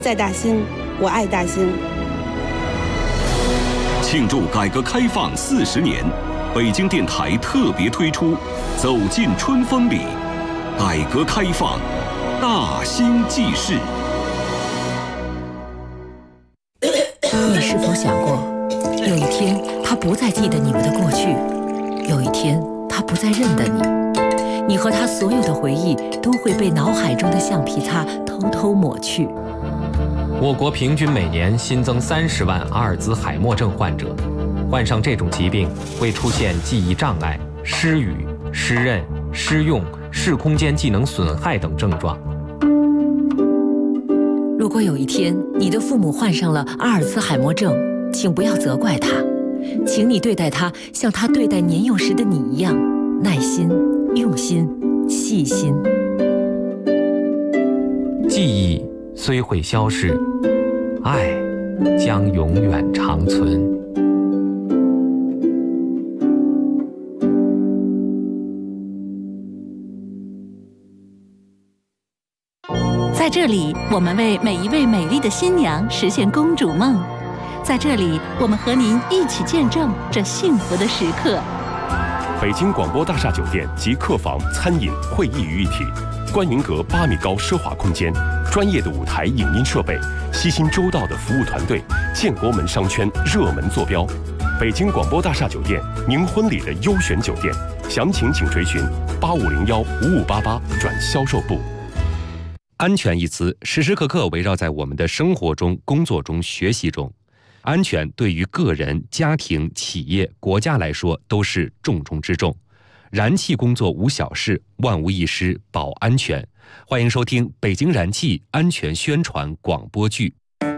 在大兴，我爱大兴。 庆祝改革开放40年，北京电台特别推出《走进春风里》，改革开放，大兴记事。 你是否想过，有一天他不再记得你们的过去，有一天他不再认得你，你和他所有的回忆都会被脑海中的橡皮擦偷偷抹去。 我国平均每年新增30万阿尔兹海默症患者，患上这种疾病会出现记忆障碍、失语、失认、失用、视空间技能损害等症状。 如果有一天你的父母患上了阿尔兹海默症，请不要责怪他，请你对待他像他对待年幼时的你一样，耐心、用心、细心。 记忆虽会消逝，爱将永远长存。 在这里，我们为每一位美丽的新娘实现公主梦。在这里，我们和您一起见证这幸福的时刻。 北京广播大厦酒店集客房、餐饮、会议于一体，观云阁8米高奢华空间，专业的舞台影音设备，悉心周到的服务团队，建国门商圈热门坐标。北京广播大厦酒店，您婚礼的优选酒店，详情请垂询8501-5588转销售部。 安全一词时时刻刻围绕在我们的生活中、工作中、学习中。安全对于个人、家庭、企业、国家来说都是重中之重。燃气工作无小事，万无一失保安全。欢迎收听北京燃气安全宣传广播剧。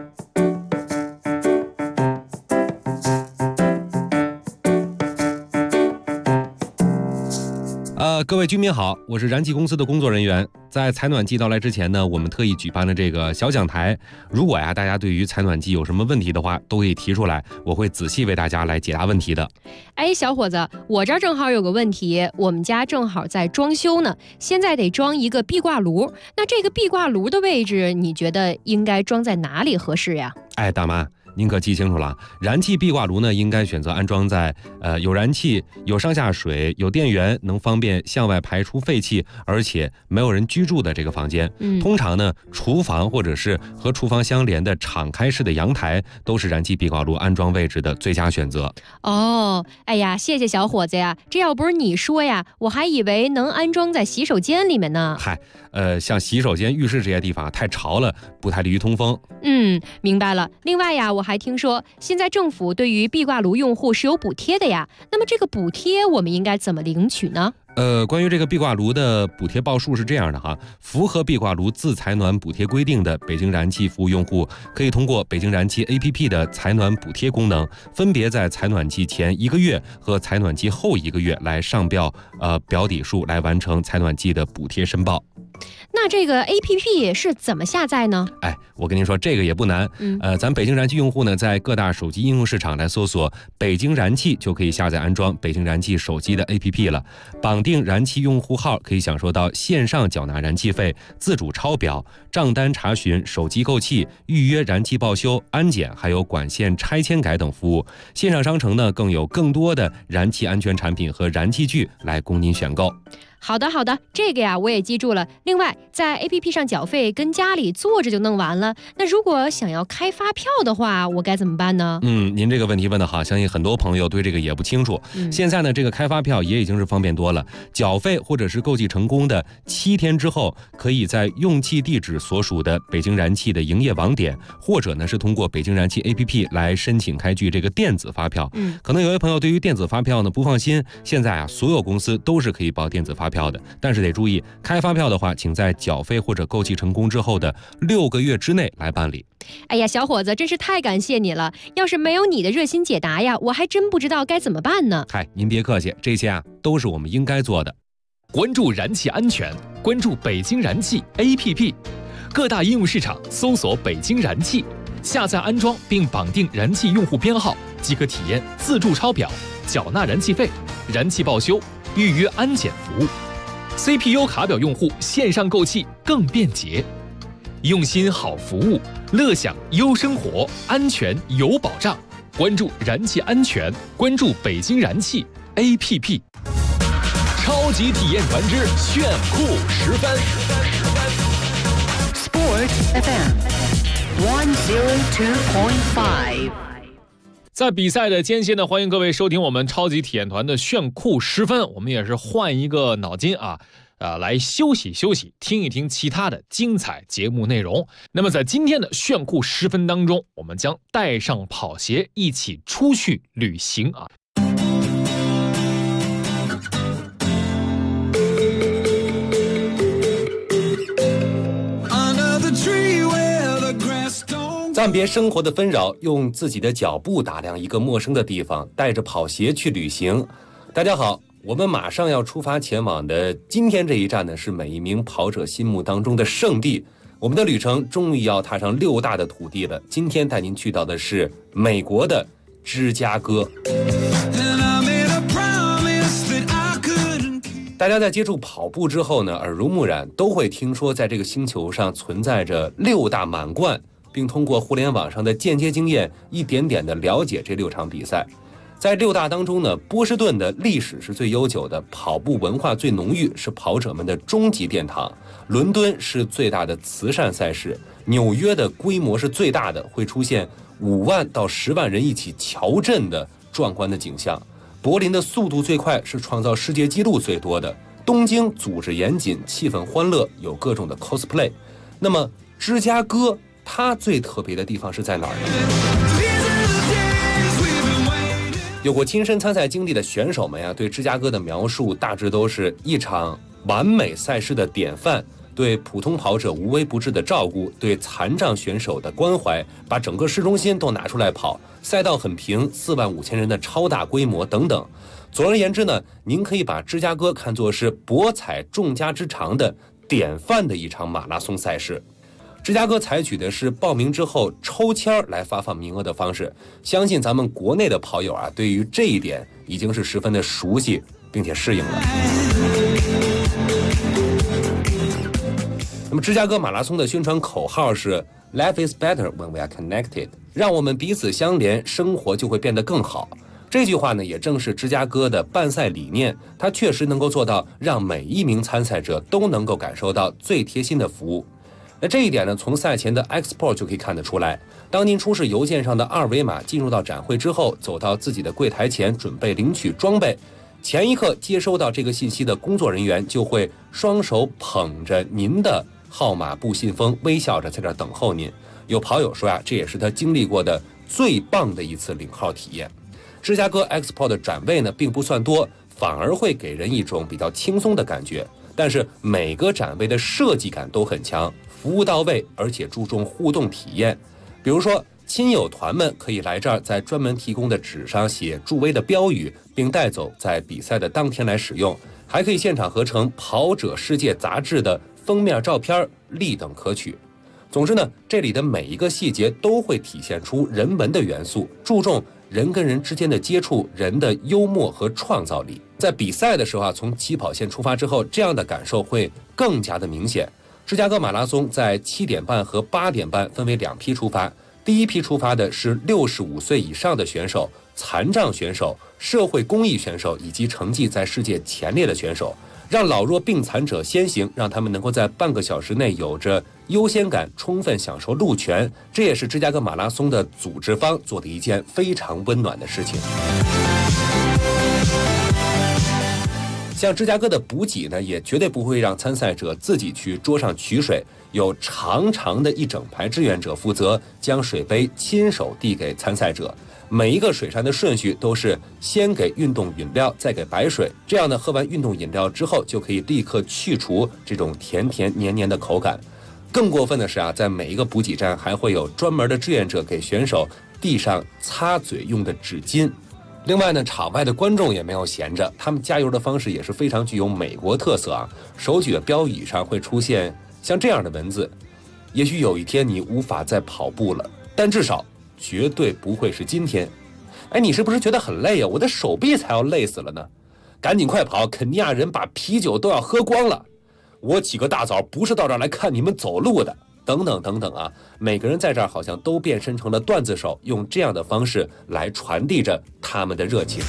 各位居民好，我是燃气公司的工作人员。在采暖季到来之前呢，我们特意举办了这个小讲台。如果大家对于采暖季有什么问题的话，都可以提出来，我会仔细为大家来解答问题的。 小伙子，我这儿正好有个问题，我们家正好在装修呢，现在得装一个壁挂炉。那这个壁挂炉的位置，你觉得应该装在哪里合适呀？ 大妈，您可记清楚了，燃气壁挂炉呢，应该选择安装在有燃气、有上下水、有电源，能方便向外排出废气，而且没有人居住的这个房间。通常呢，厨房或者是和厨房相连的敞开式的阳台，都是燃气壁挂炉安装位置的最佳选择。 谢谢小伙子呀，这要不是你说呀，我还以为能安装在洗手间里面呢。 像洗手间、浴室这些地方太潮了，不太利于通风。 明白了。另外呀，我还听说现在政府对于壁挂炉用户是有补贴的呀，那么这个补贴我们应该怎么领取呢？ 关于这个壁挂炉的补贴报数是这样的哈，符合壁挂炉自采暖补贴规定的北京燃气服务用户，可以通过北京燃气 APP 的采暖补贴功能，分别在采暖季前1个月和采暖季后1个月来上表表底数，来完成采暖季的补贴申报。 那这个 APP 是怎么下载呢？ 我跟您说，这个也不难。咱北京燃气用户呢，在各大手机应用市场来搜索北京燃气，就可以下载安装北京燃气手机的 APP 了。绑定燃气用户号，可以享受到线上缴纳燃气费、自主抄表、账单查询、手机购气、预约燃气报修、安检，还有管线拆迁改等服务。线上商城呢，更有更多的燃气安全产品和燃气具来供您选购。 好的，这个呀我也记住了。另外，在 APP 上缴费跟家里坐着就弄完了。那如果想要开发票的话，我该怎么办呢？ 您这个问题问得好，相信很多朋友对这个也不清楚。现在呢，这个开发票也已经是方便多了。缴费或者是购气成功的7天之后，可以在用气地址所属的北京燃气的营业网点，或者呢是通过北京燃气 APP 来申请开具这个电子发票。可能有些朋友对于电子发票呢不放心，现在所有公司都是可以报电子发票的，但是得注意，开发票的话，请在缴费或者购气成功之后的6个月之内来办理。 小伙子，真是太感谢你了！要是没有你的热心解答呀，我还真不知道该怎么办呢。 您别客气，这些都是我们应该做的。 关注燃气安全，关注北京燃气 APP， 各大应用市场搜索北京燃气，下载安装并绑定燃气用户编号，即可体验自助抄表、缴纳燃气费、燃气报修、预约安检服务。CPU 卡表用户线上购气更便捷。 用心好服务，乐享优生活，安全有保障。关注燃气安全，关注北京燃气 APP。超级体验团之炫酷10分。 Sport FM 102.5。 在比赛的间歇呢，欢迎各位收听我们超级体验团的炫酷10分。我们也是换一个脑筋来休息休息，听一听其他的精彩节目内容。那么在今天的炫酷10分当中，我们将带上跑鞋一起出去旅行啊。 暂别生活的纷扰，用自己的脚步打量一个陌生的地方，带着跑鞋去旅行。大家好，我们马上要出发前往的今天这一站呢，是每一名跑者心目当中的圣地。我们的旅程终于要踏上6大的土地了。今天带您去到的是美国的芝加哥。大家在接触跑步之后呢，耳濡目染，都会听说在这个星球上存在着6大满贯，并通过互联网上的间接经验一点点的了解这6场比赛。在6大当中呢，波士顿的历史是最悠久的，跑步文化最浓郁，是跑者们的终极殿堂。伦敦是最大的慈善赛事，纽约的规模是最大的，会出现5万到10万人一起乔阵的壮观的景象。柏林的速度最快，是创造世界纪录最多的。东京组织严谨，气氛欢乐，有各种的 cosplay。那么芝加哥它最特别的地方是在哪儿呢？有过亲身参赛经历的选手们呀，对芝加哥的描述大致都是一场完美赛事的典范，对普通跑者无微不至的照顾，对残障选手的关怀，把整个市中心都拿出来跑，赛道很平，4万5千人的超大规模等等。总而言之呢，您可以把芝加哥看作是博采众家之长的典范的一场马拉松赛事。芝加哥采取的是报名之后抽签来发放名额的方式，相信咱们国内的跑友对于这一点已经是十分的熟悉并且适应了。那么芝加哥马拉松的宣传口号是 Life is better when we are connected， 让我们彼此相连，生活就会变得更好。这句话呢，也正是芝加哥的办赛理念，它确实能够做到让每一名参赛者都能够感受到最贴心的服务。那这一点呢，从赛前的 Export 就可以看得出来。当您出示邮件上的2维码进入到展会之后，走到自己的柜台前准备领取装备，前一刻接收到这个信息的工作人员就会双手捧着您的号码布信封，微笑着在这等候您。有跑友说这也是他经历过的最棒的一次领号体验。芝加哥 Expo 的展位呢并不算多，反而会给人一种比较轻松的感觉。但是每个展位的设计感都很强，服务到位，而且注重互动体验。比如说，亲友团们可以来这儿，在专门提供的纸上写助威的标语，并带走在比赛的当天来使用。还可以现场合成《跑者世界》杂志的封面照片，立等可取。总之呢，这里的每一个细节都会体现出人文的元素，注重人跟人之间的接触，人的幽默和创造力。在比赛的时候从起跑线出发之后，这样的感受会更加的明显。芝加哥马拉松在7点半和8点半分为2批出发，第一批出发的是65岁以上的选手、残障选手、社会公益选手以及成绩在世界前列的选手，让老弱病残者先行，让他们能够在半个小时内有着优先感，充分享受路权。这也是芝加哥马拉松的组织方做的一件非常温暖的事情。像芝加哥的补给呢，也绝对不会让参赛者自己去桌上取水，有长长的一整排志愿者负责将水杯亲手递给参赛者。每一个水扇的顺序都是先给运动饮料，再给白水，这样呢，喝完运动饮料之后就可以立刻去除这种甜甜黏黏的口感。更过分的是在每一个补给站还会有专门的志愿者给选手递上擦嘴用的纸巾。另外呢，场外的观众也没有闲着，他们加油的方式也是非常具有美国特色手举的标语上会出现像这样的文字：也许有一天你无法再跑步了，但至少绝对不会是今天。你是不是觉得很累我的手臂才要累死了呢？赶紧快跑，肯尼亚人把啤酒都要喝光了。我起个大早不是到这儿来看你们走路的。 等等等等啊，每个人在这儿好像都变身成了段子手，用这样的方式来传递着他们的热情。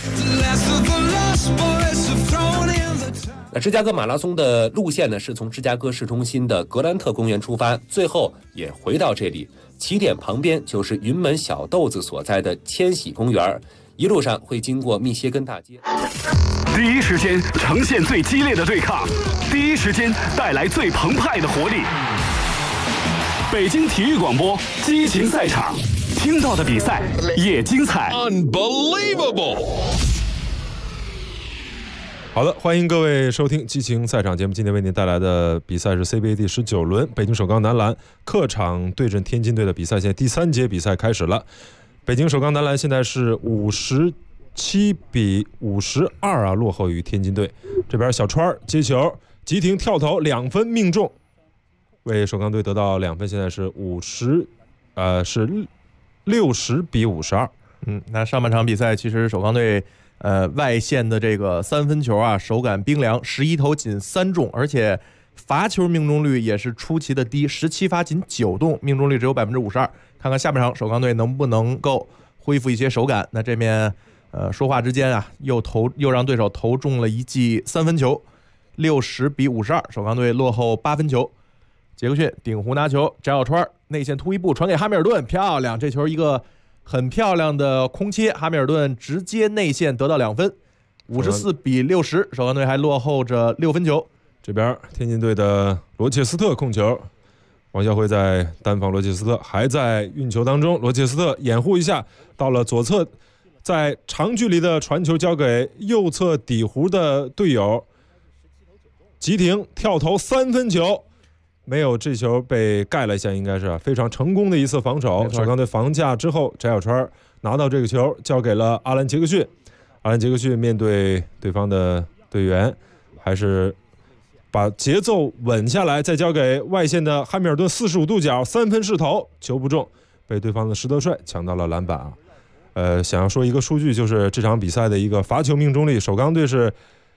那芝加哥马拉松的路线呢，是从芝加哥市中心的格兰特公园出发，最后也回到这里。起点旁边就是云门小豆子所在的千禧公园，一路上会经过密歇根大街。 第一时间呈现最激烈的对抗，第一时间带来最澎湃的活力。北京体育广播激情赛场，听到的比赛也精彩。 Unbelievable！ 好的，欢迎各位收听激情赛场节目。今天为您带来的比赛是 CBA 第19轮，北京首钢男篮客场对阵天津队的比赛。现在第3节比赛开始了，北京首钢男篮现在是57-52啊，落后于天津队。这边小川接球，急停跳投2分命中，为首钢队得到2分，现在是60-52。 那上半场比赛其实首钢队外线的这个3分球啊，手感冰凉，11投仅3中，而且罚球命中率也是出奇的低，17罚仅9中，命中率只有52%。看看下半场首钢队能不能够恢复一些手感。那这面说话之间啊，又让对手投中了一记3分球，60-52，首钢队落后8分球。杰克逊顶弧拿球，翟小川内线突一步传给哈密尔顿，漂亮，这球一个很漂亮的空切，哈密尔顿直接内线得到2分，54-60，首钢队还落后着6分球。 这边天津队的罗切斯特控球，王孝辉在单防罗切斯特，还在运球当中，罗切斯特掩护一下，到了左侧，在长距离的传球交给右侧底弧的队友，急停跳投3分球。没有，这球被盖了一下，应该是非常成功的一次防守。首钢队防架之后，翟小川拿到这个球，交给了阿兰杰克逊。阿兰杰克逊面对对方的队员，还是把节奏稳下来，再交给外线的汉密尔顿45度角3分试投，球不中，被对方的施德帅抢到了篮板啊。想要说一个数据，就是这场比赛的一个罚球命中率，首钢队是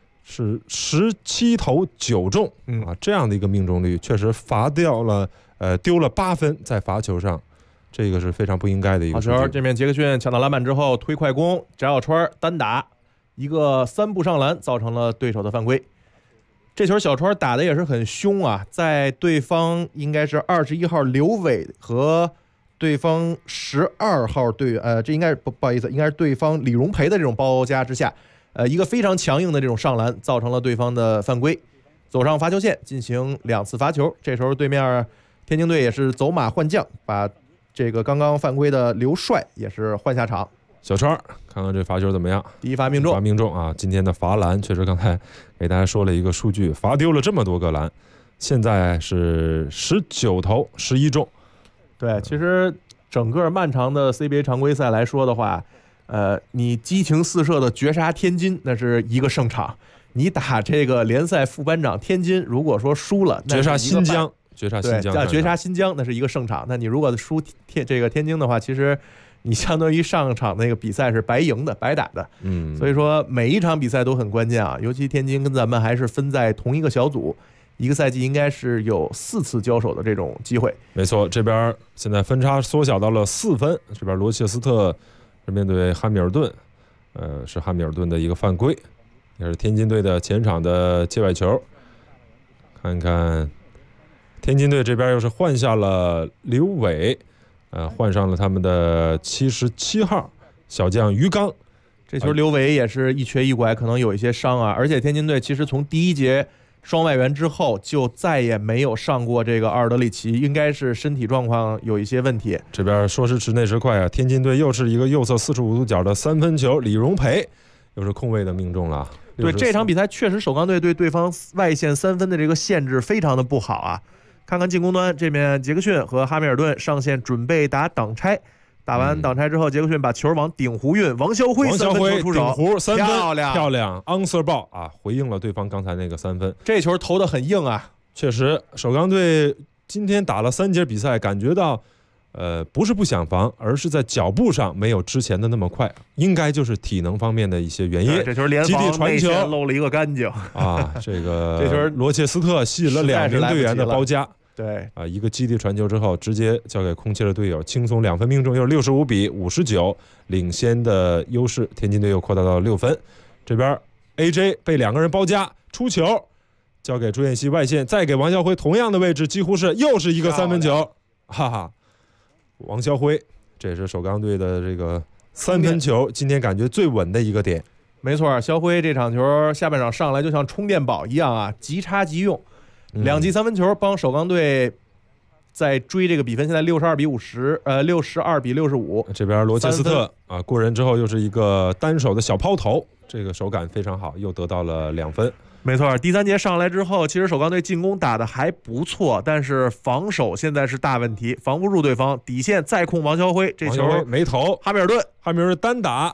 17投9中啊，这样的一个命中率确实罚掉了丢了8分在罚球上，这个是非常不应该的一个数据。 好球，这面杰克逊抢到篮板之后推快攻，翟小川单打一个3步上篮，造成了对手的犯规。这球小川打的也是很凶啊，在对方应该是21号刘伟和对方12号队员这应该是不好意思，应该是对方李荣培的这种包夹之下。一个非常强硬的这种上篮，造成了对方的犯规，走上罚球线进行2次罚球。这时候对面天津队也是走马换将，把这个刚刚犯规的刘帅也是换下场。 小川，看看这罚球怎么样？ 第一罚命中， 罚命中啊！今天的罚篮确实，刚才给大家说了一个数据，罚丢了这么多个篮，现在是19投11中。 对，其实整个漫长的 CBA 常规赛来说的话。你激情四射的绝杀天津，那是一个胜场。你打这个联赛副班长天津，如果说输了， 绝杀新疆， 绝杀新疆，那是一个胜场。那你如果输天津的话，其实你相当于上场那个比赛是白赢的，白打的。所以说每一场比赛都很关键啊，尤其天津跟咱们还是分在同一个小组，一个赛季应该是有4次交手的这种机会。 没错，这边现在分差缩小到了4分，这边罗切斯特。面对汉密尔顿，是汉密尔顿的一个犯规，也是天津队的前场的界外球。看看天津队这边又是换下了刘伟，换上了他们的77号小将于刚。 这球刘伟也是一瘸一拐，可能有一些伤啊。而且天津队其实从第1节双外援之后就再也没有上过这个阿尔德里奇，应该是身体状况有一些问题。 这边说时迟那时快啊，天津队又是一个右侧45度角的3分球，李荣培又是空位的命中了。 对，这场比赛确实首钢队对对方外线3分的这个限制非常的不好啊。看看进攻端这边，杰克逊和哈密尔顿上线准备打挡拆。打完挡拆之后，杰克逊把球往顶弧运，王孝辉3分球出手， 顶弧3分， 漂亮 ，answer ball 啊，回应了对方刚才那个3分。 这球投得很硬啊， 确实，首钢队今天打了3节比赛，感觉到，不是不想防，而是在脚步上没有之前的那么快，应该就是体能方面的一些原因。 这球连防内线漏了一个干净啊，这个罗切斯特吸引了2名队员的包夹。 对一个基地传球之后，直接交给空切的队友，轻松2分命中，又是65比59，领先的优势，天津队又扩大到6分。这边 AJ 被2个人包夹，出球交给朱彦西外线，再给王啸辉同样的位置，几乎是又是一个3分球，哈哈，王啸辉这也是首钢队的这个3分球今天感觉最稳的一个点。 没错，肖辉这场球下半场上来就像充电宝一样啊，即插即用，2记3分球帮首钢队在追这个比分，现在62比52比65。 这边罗切斯特过人之后又是一个单手的小抛投，这个手感非常好，又得到了2分。 没错，第3节上来之后，其实首钢队进攻打得还不错，但是防守现在是大问题，防不住对方，底线再控王啸辉，这球没投， 哈密尔顿单打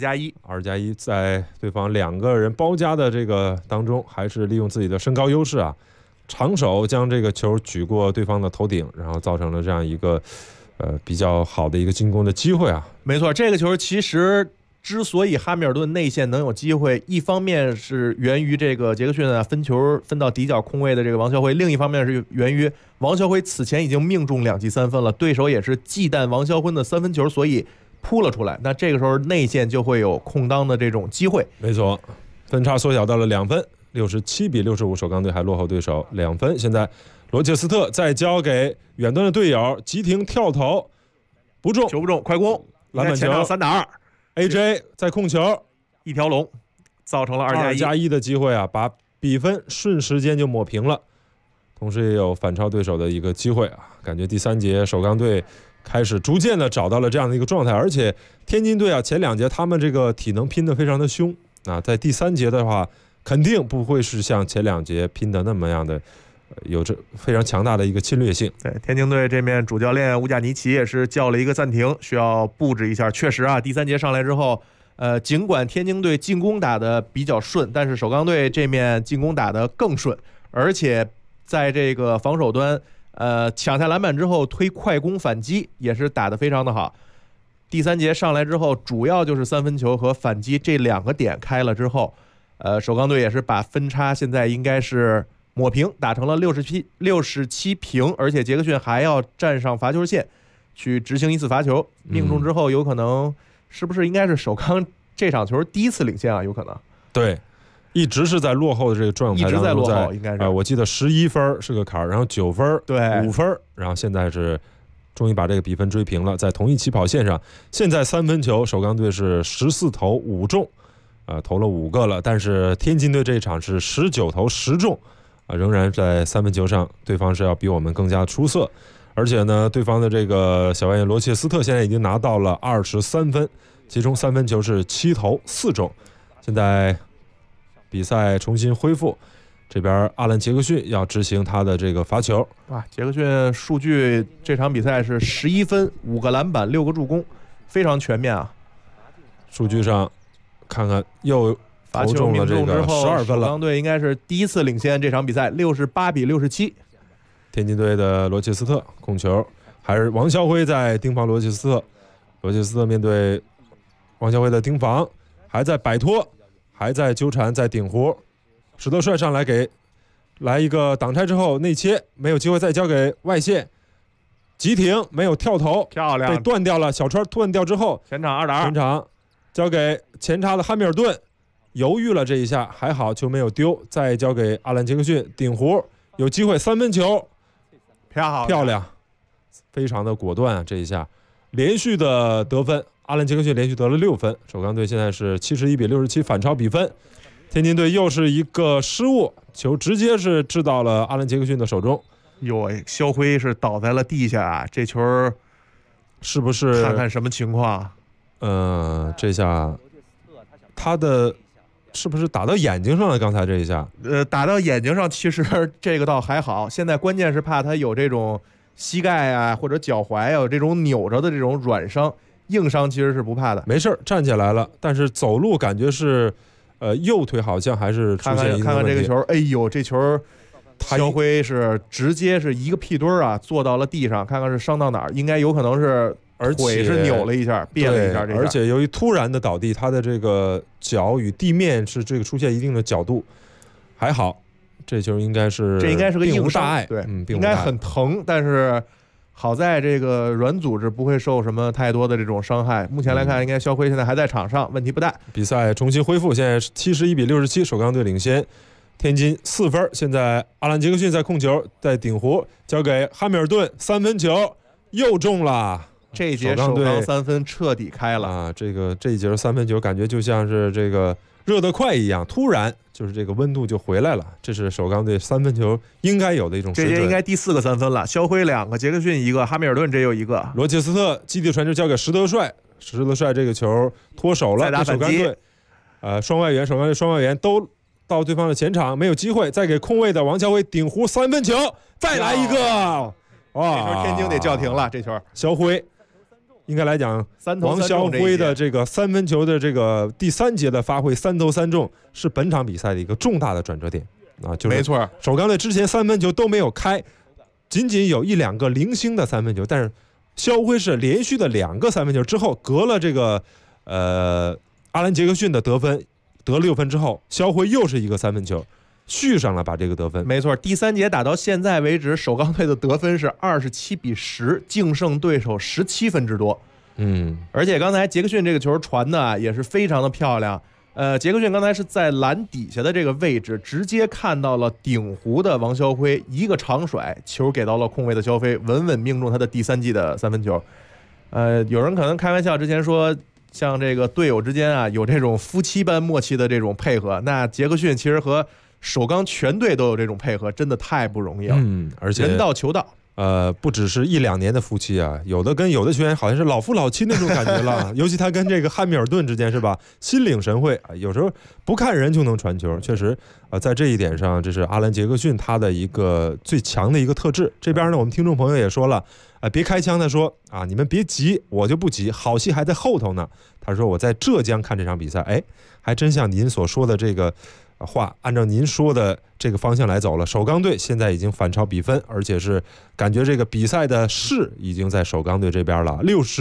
2+1，在对方2个人包夹的这个当中，还是利用自己的身高优势啊，长手将这个球举过对方的头顶，然后造成了这样一个比较好的一个进攻的机会啊。 没错，这个球其实之所以哈密尔顿内线能有机会，一方面是源于这个杰克逊分球分到底角空位的这个王啸辉，另一方面是源于王啸辉此前已经命中2记3分了，对手也是忌惮王啸辉的3分球，所以扑了出来。那这个时候内线就会有空当的这种机会。 没错，分差缩小到了2分，67比65，首钢队还落后对手2分。现在罗切斯特再交给远端的队友，急停跳投不中， 球不中，快攻， 篮板球 3打 2，AJ 在控球， 一条龙，造成了 2+1的机会啊，把比分瞬时间就抹平了，同时也有反超对手的一个机会啊。感觉第3节首钢队开始逐渐的找到了这样的一个状态，而且天津队前2节他们这个体能拼得非常的凶啊，在第3节的话肯定不会是像前2节拼的那么样的有着非常强大的一个侵略性。 对，天津队这面主教练乌贾尼奇也是叫了一个暂停，需要布置一下。确实第3节上来之后，尽管天津队进攻打得比较顺，但是首钢队这面进攻打得更顺，而且在这个防守端，抢下篮板之后推快攻反击也是打得非常的好。第3节上来之后，主要就是3分球和反击这2个点开了之后，首钢队也是把分差现在应该是抹平，打成了67平，而且杰克逊还要站上罚球线去执行1次罚球，命中之后有可能是不是应该是首钢这场球第1次领先啊？有可能。 对，一直是在落后的这个状态当中， 一直在落后，应该是我记得11分是个坎儿，然后9分， 对 ，5分，然后现在是终于把这个比分追平了，在同一起跑线上。现在3分球首钢队是14投5中，投了5个了，但是天津队这一场是19投10中。仍然在3分球上，对方是要比我们更加出色，而且呢，对方的这个小外援罗切斯特现在已经拿到了23分，其中3分球是7投4中。现在比赛重新恢复，这边阿兰杰克逊要执行他的这个罚球。 哇，杰克逊数据这场比赛是11分、5个篮板、6个助攻，非常全面啊。 数据上看看又罚球命中之后 12分了， 首钢队应该是第1次领先这场比赛，68比67。 天津队的罗切斯特控球，还是王啸辉在盯防罗切斯特。罗切斯特面对王啸辉的盯防，还在摆脱，还在纠缠，在顶弧。史德帅上来来一个挡拆之后内切，没有机会，再交给外线，急停没有跳投， 漂亮， 被断掉了。小川断掉之后， 前场2打2， 前场交给前插的汉密尔顿。犹豫了这一下，还好球没有丢，再交给阿兰杰克逊顶弧，有机会3分球，漂亮，非常的果断啊！这一下连续的得分，阿兰杰克逊连续得了6分，首钢队现在是71比67反超比分。天津队又是一个失误，球直接是掷到了阿兰杰克逊的手中。 哟，肖辉是倒在了地下，这球是不是？ 看看什么情况？ 这下他的。是不是打到眼睛上了？刚才这一下， 打到眼睛上，其实这个倒还好。现在关键是怕他有这种膝盖啊或者脚踝啊有这种扭着的这种软伤，硬伤其实是不怕的。 没事，站起来了，但是走路感觉是，右腿好像还是出现一个问题。 看看这个球，哎呦，这球肖辉是直接是一个屁墩啊，坐到了地上，看看是伤到哪儿，应该有可能是。腿是扭了一下，别了一下， 而且由于突然的倒地，他的这个脚与地面是这个出现一定的角度，还好这球应该是个硬伤， 并无大碍， 对， 并应该很疼，但是好在这个软组织不会受什么太多的这种伤害。目前来看，应该肖辉现在还在场上，问题不大。 比赛重新恢复，现在71-67，首钢队领先天津4分。现在阿兰杰克逊在控球，在顶弧交给哈密尔顿，3分球又中了。 这一节首钢3分彻底开了啊！这一节3分球感觉就像是这个热得快一样，突然就是这个温度就回来了。这是首钢队3分球应该有的一种水准。 这节应该第4个3分了，肖辉2个，杰克逊1个，哈密尔顿这又1个。 罗切斯特基地传球交给石德帅，石德帅这个球脱手了， 再打反击。 双外援，首钢队双外援都到对方的前场，没有机会，再给空位的王晓辉顶弧3分球，再来一个。 哇！这球天津得叫停了，这球肖辉。应该来讲，王晓辉的这个3分球的这个第3节的发挥，3投3中，是本场比赛的一个重大的转折点啊！就是没错， 首钢队之前3分球都没有开，仅仅有1-2个零星的3分球，但是肖辉是连续的2个3分球之后，隔了这个阿兰杰克逊的得分得6分之后，肖辉又是一个3分球。续上了把这个得分， 没错。第3节打到现在为止，首钢队的得分是27-10，净胜对手17分之多。而且刚才杰克逊这个球传的也是非常的漂亮。杰克逊刚才是在篮底下的这个位置，直接看到了顶弧的王晓辉，一个长甩，球给到了空位的肖飞，稳稳命中他的第3记的3分球。有人可能开玩笑之前说，像这个队友之间啊，有这种夫妻般默契的这种配合，那杰克逊其实和首钢全队都有这种配合，真的太不容易了。 而且人到球到。 不只是1-2年的夫妻啊，有的球员好像是老夫老妻那种感觉了。尤其他跟这个汉密尔顿之间是吧，心领神会啊，有时候不看人就能传球，确实在这一点上，这是阿兰杰克逊他的一个最强的一个特质。这边呢，我们听众朋友也说了，别开枪的说啊，你们别急，我就不急，好戏还在后头呢。他说我在浙江看这场比赛，还真像您所说的这个话，按照您说的这个方向来走了。首钢队现在已经反超比分，而且是感觉这个比赛的势已经在首钢队这边了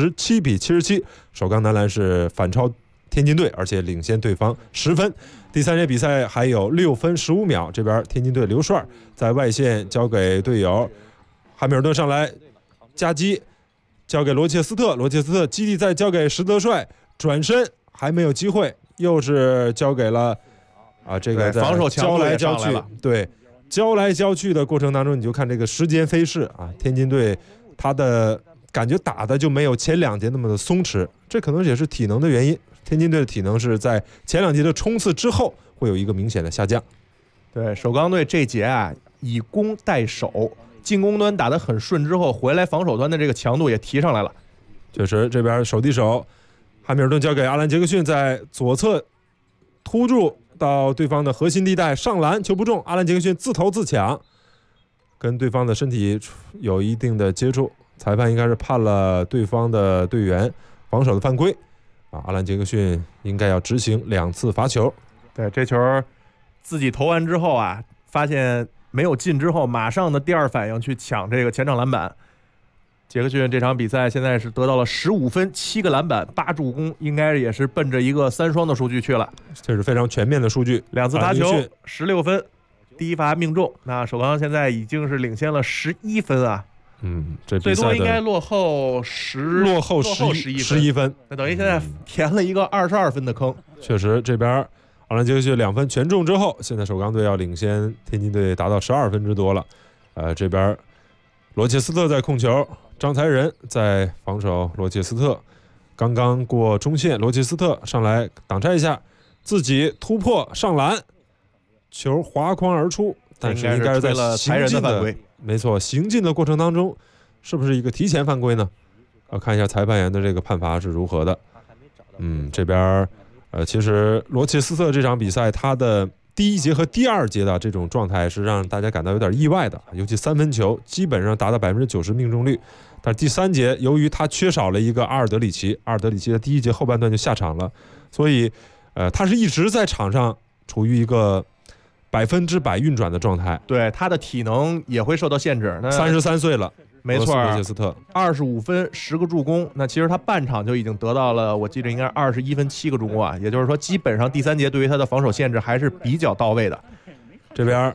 ，67-77，首钢男篮是反超天津队，而且领先对方10分。第3节比赛还有6分15秒，这边天津队刘帅在外线交给队友哈密尔顿上来夹击，交给罗切斯特，罗切斯特基地再交给石德帅，转身还没有机会，又是交给了这个防守交来交去，对，交来交去的过程当中，你就看这个时间飞逝啊，天津队他的感觉打的就没有前2节那么的松弛，这可能也是体能的原因。天津队的体能是在前2节的冲刺之后会有一个明显的下降。 对，首钢队这节啊以攻代守，进攻端打得很顺之后，回来防守端的这个强度也提上来了。 确实，这边手递手，哈密尔顿交给阿兰杰克逊在左侧突入到对方的核心地带，上篮球不中，阿兰杰克逊自投自抢，跟对方的身体有一定的接触，裁判应该是判了对方的队员防守的犯规阿兰杰克逊应该要执行2次罚球。 对，这球自己投完之后啊，发现没有进之后，马上的第2反应去抢这个前场篮板。杰克逊这场比赛现在是得到了15分7个篮板8助攻，应该也是奔着一个3双的数据去了， 这是非常全面的数据。 2次罚球16分，第1罚命中，那首钢现在已经是领先了11分啊。 这最多应该落后11分，那等于现在填了一个22分的坑。 确实，这边阿兰杰克逊2分全中之后，现在首钢队要领先天津队达到12分之多了。这边罗切斯特在控球，张才仁在防守罗切斯特，刚刚过中线，罗切斯特上来挡拆一下，自己突破上篮，球滑筐而出，但是应该是在行进的，没错，行进的过程当中，是不是一个提前犯规呢？要看一下裁判员的这个判罚是如何的。这边其实罗切斯特这场比赛他的第1节和第2节的这种状态是让大家感到有点意外的，尤其3分球基本上达到90%命中率，但是第3节由于他缺少了一个阿尔德里奇的第1节后半段就下场了，所以他是一直在场上处于一个100%运转的状态。 对，他的体能也会受到限制。 33岁了， 没错， 罗切斯特 25分10个助攻，那其实他半场就已经得到了，我记得应该是21分7个助攻啊，也就是说基本上第3节对于他的防守限制还是比较到位的。 这边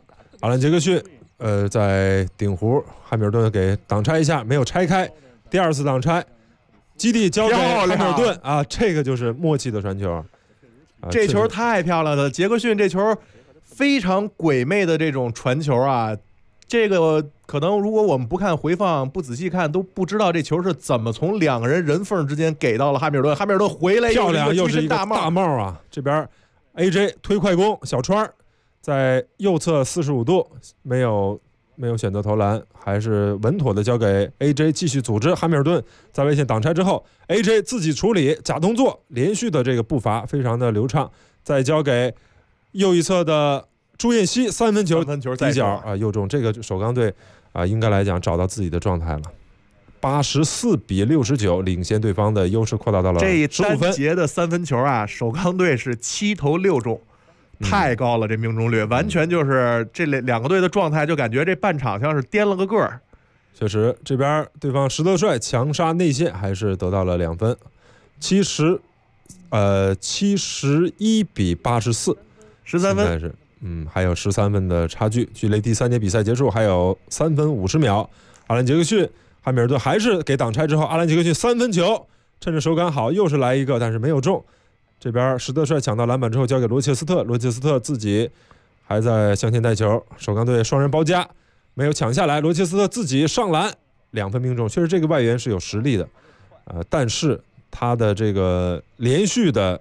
阿兰杰克逊在顶弧，汉密尔顿给挡拆一下，没有拆开，第二次挡拆，基地交给汉密尔顿啊，这个就是默契的传球。 这球太漂亮了，杰克逊这球非常鬼魅的这种传球啊，这个可能如果我们不看回放，不仔细看都不知道这球是怎么从两个人人缝之间给到了汉密尔顿。汉密尔顿回来漂亮，又是一个大帽啊！这边 AJ 推快攻，小川在右侧45度没有选择投篮，还是稳妥的交给 AJ 继续组织。汉密尔顿在外线挡拆之后 ，AJ 自己处理假动作，连续的这个步伐非常的流畅，再交给右一侧的朱彦西三分球底角啊，又中。这个首钢队啊，应该来讲找到自己的状态了。84-69领先对方的优势扩大到了15分。 这单节的三分球啊，首钢队是7投6中。太高了，这命中率完全就是这两个队的状态，就感觉这半场像是颠了个个儿。 确实，这边对方石德帅强杀内线，还是得到了2分，71-84，13分是还有13分的差距，距离第3节比赛结束还有3分50秒。阿兰杰克逊，汉密尔顿还是给挡拆之后，阿兰杰克逊3分球，趁着手感好又是来一个，但是没有中。这边石德帅抢到篮板之后交给罗切斯特，罗切斯特自己还在向前带球，首钢队双人包夹没有抢下来，罗切斯特自己上篮2分命中。确实这个外援是有实力的，但是他的这个连续的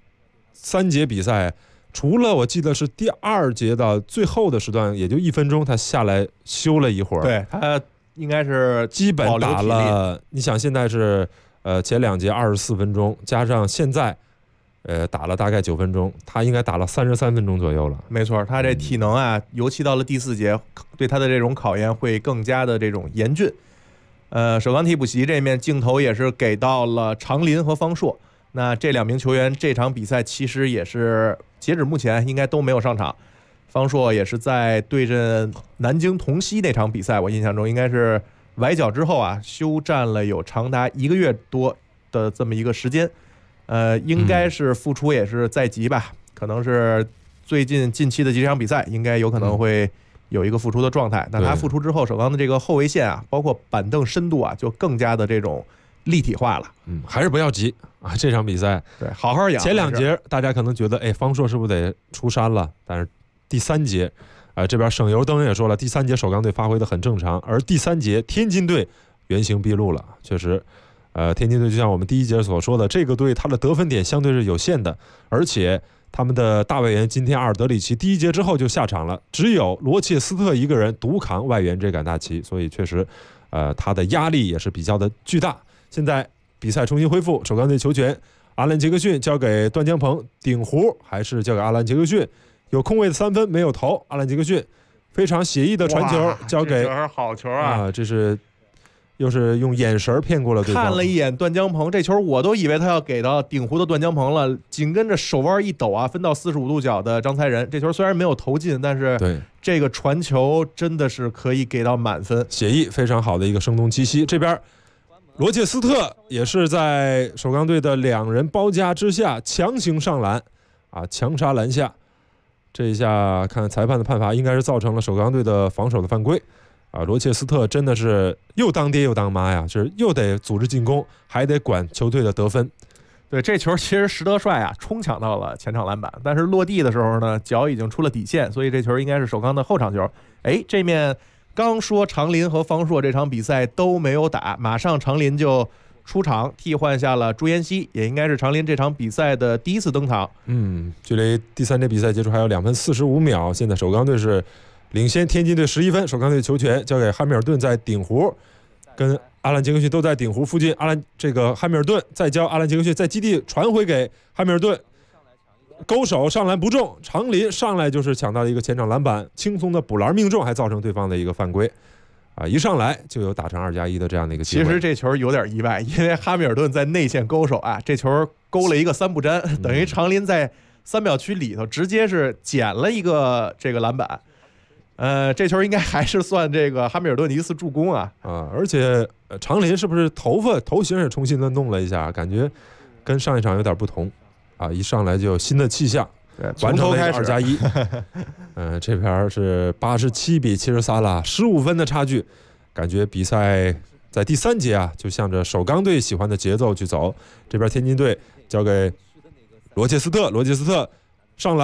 3节比赛，除了我记得是第2节的最后的时段也就1分钟，他下来休了一会儿。 对，他应该是基本打了，你想现在是前2节24分钟，加上现在打了大概9分钟，他应该打了33分钟左右了。 没错，他这体能啊，尤其到了第4节，对他的这种考验会更加的这种严峻。首钢替补席这面镜头也是给到了长林和方硕。那这2名球员这场比赛其实也是截止目前应该都没有上场。方硕也是在对阵南京同曦那场比赛，我印象中应该是崴脚之后啊，休战了有长达1个月多的这么一个时间。应该是复出也是在即吧，可能是近期的几场比赛应该有可能会有一个复出的状态。那他复出之后，首钢的这个后卫线啊，包括板凳深度啊，就更加的这种立体化了。 还是不要急啊，这场比赛对好好养。 前2节大家可能觉得方硕是不是得出山了，但是第3节这边省油灯也说了，第3节首钢队发挥的很正常，而第3节天津队原形毕露了。确实天津队就像我们第1节所说的，这个队他的得分点相对是有限的，而且他们的大外援今天阿尔德里奇第1节之后就下场了，只有罗切斯特一个人独扛外援这杆大旗，所以确实他的压力也是比较的巨大。现在比赛重新恢复，首钢队球权，阿兰杰克逊交给段江鹏，顶弧还是交给阿兰杰克逊，有空位的3分没有投，阿兰杰克逊非常写意的传球交给， 这是好球啊！ 这是又是用眼神骗过了对方。 看了一眼段江鹏这球，我都以为他要给到顶弧的段江鹏了，紧跟着手腕一抖啊，分到45度角的张才仁，这球虽然没有投进，但是对这个传球真的是可以给到满分， 写意非常好的一个声东击西。这边罗切斯特也是在首钢队的2人包夹之下强行上篮强杀篮下，这一下看裁判的判罚应该是造成了首钢队的防守的犯规。罗切斯特真的是又当爹又当妈呀，就是又得组织进攻，还得管球队的得分。 对，这球其实石德帅啊冲抢到了前场篮板，但是落地的时候呢，脚已经出了底线，所以这球应该是首钢的后场球。这面刚说长林和方硕这场比赛都没有打，马上长林就出场替换下了朱彦西，也应该是长林这场比赛的第1次登场。 距离第3节比赛结束还有2分45秒，现在首钢队是领先天津队11分，首钢队球权交给汉密尔顿在顶弧，跟阿兰杰克逊都在顶弧附近。汉密尔顿再交阿兰杰克逊在基地传回给汉密尔顿，勾手上篮不中，长林上来就是抢到了一个前场篮板，轻松的补篮命中，还造成对方的一个犯规。一上来就有打成2+1的这样的一个机会。 其实这球有点意外，因为哈密尔顿在内线勾手这球勾了一个3不沾，等于长林在3秒区里头直接是捡了一个这个篮板。这球应该还是算这个哈密尔顿的1次助攻而且长林是不是头型也重新的弄了一下，感觉跟上一场有点不同一上来就有新的气象。 完成了2+1。这边是87比73了，15分的差距。感觉比赛在第3节啊，就向着首钢队喜欢的节奏去走。这边天津队交给罗切斯特，罗切斯特上篮。